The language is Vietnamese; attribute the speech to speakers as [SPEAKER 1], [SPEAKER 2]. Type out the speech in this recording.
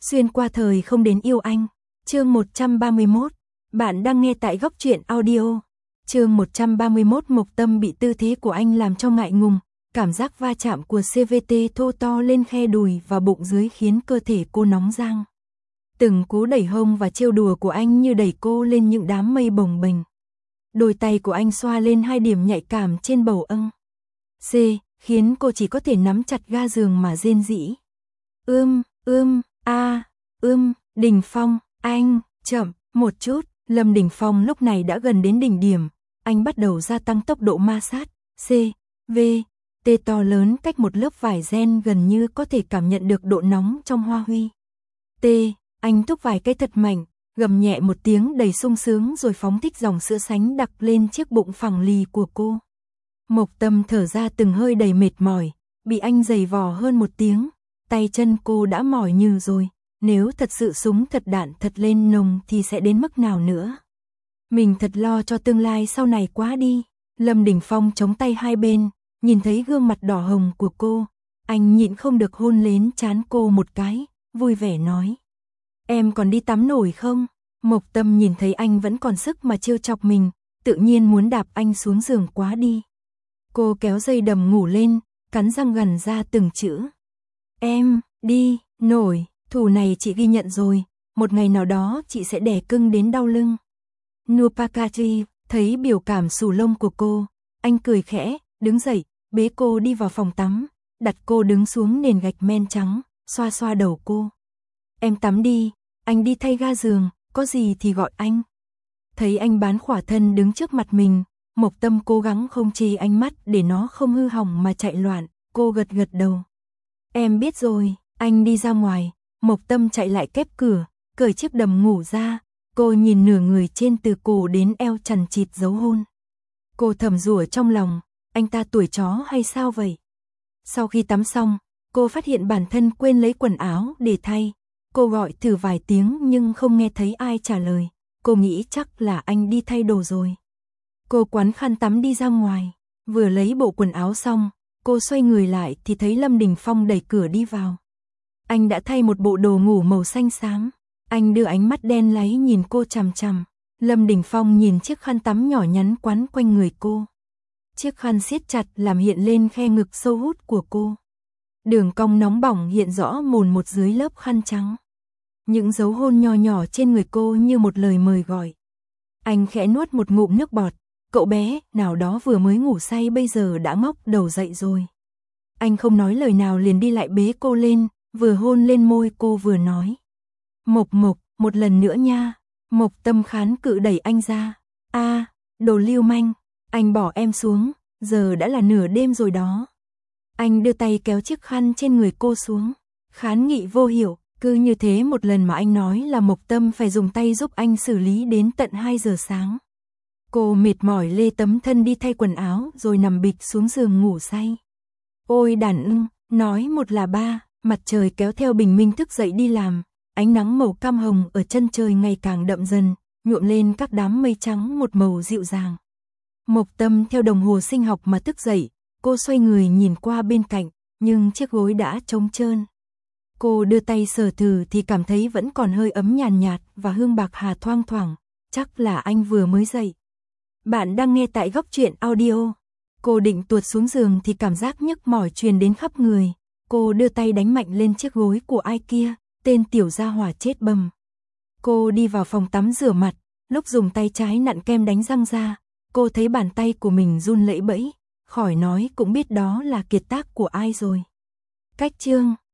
[SPEAKER 1] Xuyên qua thời không đến yêu anh. Chương 131. Bạn đang nghe tại Góc Truyện Audio. Chương 131. Mộc Tâm bị tư thế của anh làm cho ngại ngùng, cảm giác va chạm của CVT thô to lên khe đùi và bụng dưới khiến cơ thể cô nóng rang. Từng cú đẩy hông và trêu đùa của anh như đẩy cô lên những đám mây bồng bềnh. Đôi tay của anh xoa lên hai điểm nhạy cảm trên bầu âng. Khiến cô chỉ có thể nắm chặt ga giường mà rên rỉ. Đình Phong, anh, chậm, một chút. Lâm Đình Phong lúc này đã gần đến đỉnh điểm, anh bắt đầu gia tăng tốc độ ma sát. CVT to lớn cách một lớp vải ren gần như có thể cảm nhận được độ nóng trong hoa huy. Anh thúc vài cái thật mạnh, gầm nhẹ một tiếng đầy sung sướng rồi phóng thích dòng sữa sánh đặc lên chiếc bụng phẳng lì của cô. Mộc Tâm thở ra từng hơi đầy mệt mỏi, bị anh giày vò hơn một tiếng, tay chân cô đã mỏi nhừ rồi, nếu thật sự súng thật đạn thật lên nòng thì sẽ đến mức nào nữa. Mình thật lo cho tương lai sau này quá đi. Lâm Đình Phong chống tay hai bên, nhìn thấy gương mặt đỏ hồng của cô, anh nhịn không được hôn lên trán cô một cái, vui vẻ nói. Em còn đi tắm nổi không? Mộc Tâm nhìn thấy anh vẫn còn sức mà trêu chọc mình, tự nhiên muốn đạp anh xuống giường quá đi. Cô kéo dây đầm ngủ lên, cắn răng gằn ra từng chữ. Em, đi, nổi, thù này chị ghi nhận rồi, một ngày nào đó chị sẽ đẻ cưng đến đau lưng. Nupakachi, thấy biểu cảm xù lông của cô, anh cười khẽ, đứng dậy, bế cô đi vào phòng tắm, đặt cô đứng xuống nền gạch men trắng, xoa xoa đầu cô. Em tắm đi, anh đi thay ga giường, có gì thì gọi anh. Thấy anh bán khỏa thân đứng trước mặt mình, Mộc Tâm cố gắng không chê ánh mắt để nó không hư hỏng mà chạy loạn, cô gật gật đầu. Em biết rồi, anh đi ra ngoài. Mộc Tâm chạy lại khép cửa, cởi chiếc đầm ngủ ra, cô nhìn nửa người trên từ cổ đến eo chằng chịt dấu hôn. Cô thầm rủa trong lòng, anh ta tuổi chó hay sao vậy? Sau khi tắm xong, cô phát hiện bản thân quên lấy quần áo để thay. Cô gọi thử vài tiếng nhưng không nghe thấy ai trả lời. Cô nghĩ chắc là anh đi thay đồ rồi. Cô quấn khăn tắm đi ra ngoài, vừa lấy bộ quần áo xong, cô xoay người lại thì thấy Lâm Đình Phong đẩy cửa đi vào. Anh đã thay một bộ đồ ngủ màu xanh xám, anh đưa ánh mắt đen láy nhìn cô chằm chằm. Lâm Đình Phong nhìn chiếc khăn tắm nhỏ nhắn quấn quanh người cô. Chiếc khăn siết chặt làm hiện lên khe ngực sâu hút của cô. Đường cong nóng bỏng hiện rõ mồn một dưới lớp khăn trắng. Những dấu hôn nhỏ nhỏ trên người cô như một lời mời gọi. Anh khẽ nuốt một ngụm nước bọt, cậu bé nào đó vừa mới ngủ say bây giờ đã ngóc đầu dậy rồi. Anh không nói lời nào liền đi lại bế cô lên, vừa hôn lên môi cô vừa nói. Mộc, một lần nữa nha. Mộc Tâm kháng cự đẩy anh ra. Đồ lưu manh, anh bỏ em xuống, giờ đã là nửa đêm rồi đó. Anh đưa tay kéo chiếc khăn trên người cô xuống. Kháng nghị vô hiệu, cứ như thế một lần mà anh nói là Mộc Tâm phải dùng tay giúp anh xử lý đến tận 2 giờ sáng. Cô mệt mỏi lê tấm thân đi thay quần áo rồi nằm bịch xuống giường ngủ say. Ôi đàn ưng, nói một là ba. Mặt trời kéo theo bình minh thức dậy đi làm, ánh nắng màu cam hồng ở chân trời ngày càng đậm dần, nhuộm lên các đám mây trắng một màu dịu dàng. Mộc Tâm theo đồng hồ sinh học mà thức dậy, cô xoay người nhìn qua bên cạnh, nhưng chiếc gối đã trống trơn. Cô đưa tay sờ thử thì cảm thấy vẫn còn hơi ấm nhàn nhạt và hương bạc hà thoang thoảng, chắc là anh vừa mới dậy. Bạn đang nghe tại Góc Truyện Audio. Cô định tuột xuống giường thì cảm giác nhức mỏi truyền đến khắp người. Cô đưa tay đánh mạnh lên chiếc gối của ai kia, tên tiểu gia hỏa chết bầm. Cô đi vào phòng tắm rửa mặt, lúc dùng tay trái nặn kem đánh răng ra, cô thấy bàn tay của mình run lẩy bẩy, khỏi nói cũng biết đó là kiệt tác của ai rồi. Cách chương